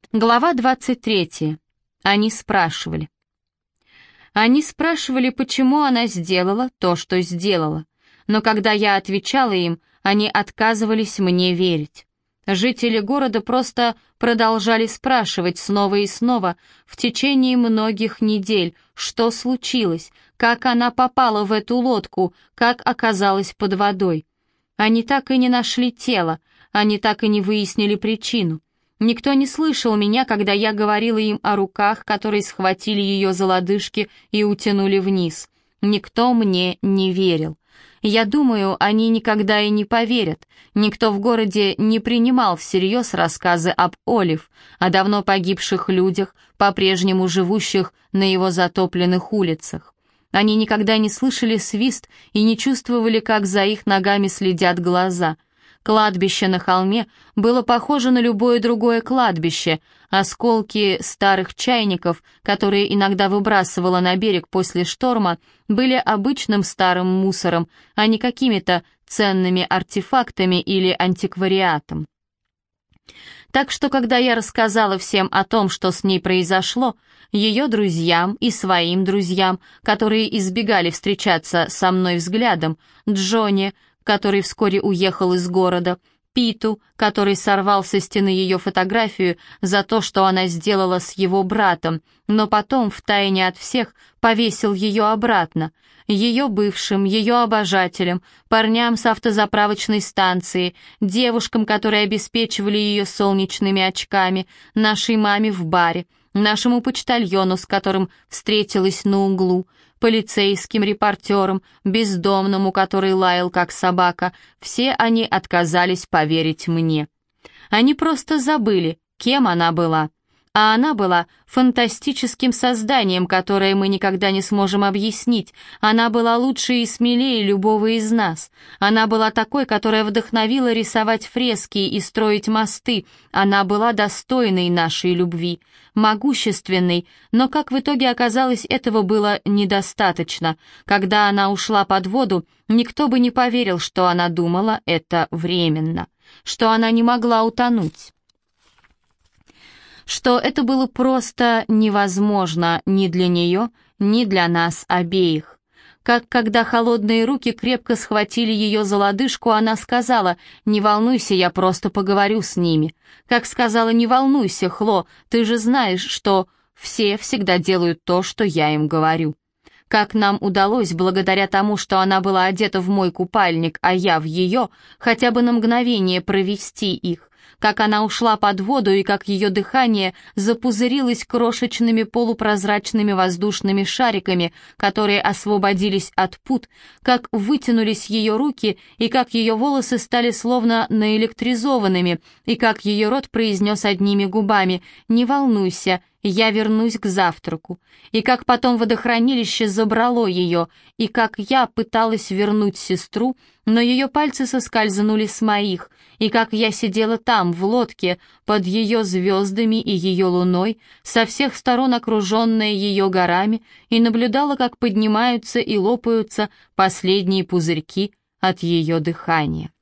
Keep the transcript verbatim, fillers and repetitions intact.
Глава двадцать третья. Они спрашивали. Они спрашивали, почему она сделала то, что сделала. Но когда я отвечала им, они отказывались мне верить. Жители города просто продолжали спрашивать снова и снова в течение многих недель, что случилось, как она попала в эту лодку, как оказалась под водой. Они так и не нашли тело, они так и не выяснили причину. Никто не слышал меня, когда я говорила им о руках, которые схватили ее за лодыжки и утянули вниз. Никто мне не верил. Я думаю, они никогда и не поверят. Никто в городе не принимал всерьез рассказы об Олив, о давно погибших людях, по-прежнему живущих на его затопленных улицах. Они никогда не слышали свист и не чувствовали, как за их ногами следят глаза. Кладбище на холме было похоже на любое другое кладбище. Осколки старых чайников, которые иногда выбрасывала на берег после шторма, были обычным старым мусором, а не какими-то ценными артефактами или антиквариатом. Так что, когда я рассказала всем о том, что с ней произошло, ее друзьям и своим друзьям, которые избегали встречаться со мной взглядом, Джонни, который вскоре уехал из города, Питу, который сорвал со стены ее фотографию за то, что она сделала с его братом, но потом, втайне от всех, повесил ее обратно, ее бывшим, ее обожателям, парням с автозаправочной станции, девушкам, которые обеспечивали ее солнечными очками, нашей маме в баре, нашему почтальону, с которым встретилась на углу, полицейским репортерам, бездомному, который лаял как собака, все они отказались поверить мне. Они просто забыли, кем она была. А она была фантастическим созданием, которое мы никогда не сможем объяснить. Она была лучше и смелее любого из нас. Она была такой, которая вдохновила рисовать фрески и строить мосты. Она была достойной нашей любви, могущественной, но, как в итоге оказалось, этого было недостаточно. Когда она ушла под воду, никто бы не поверил, что она думала это временно, что она не могла утонуть, что это было просто невозможно ни для нее, ни для нас обеих. Как когда холодные руки крепко схватили ее за лодыжку, она сказала: «Не волнуйся, я просто поговорю с ними». Как сказала: «Не волнуйся, Хло, ты же знаешь, что все всегда делают то, что я им говорю». Как нам удалось, благодаря тому, что она была одета в мой купальник, а я в ее, хотя бы на мгновение провести их. Как она ушла под воду и как ее дыхание запузырилось крошечными полупрозрачными воздушными шариками, которые освободились от пут, как вытянулись ее руки и как ее волосы стали словно наэлектризованными, и как ее рот произнес одними губами: «Не волнуйся, я вернусь к завтраку», и как потом водохранилище забрало ее, и как я пыталась вернуть сестру, но ее пальцы соскользнули с моих, и как я сидела там, в лодке, под ее звездами и ее луной, со всех сторон окруженная ее горами, и наблюдала, как поднимаются и лопаются последние пузырьки от ее дыхания.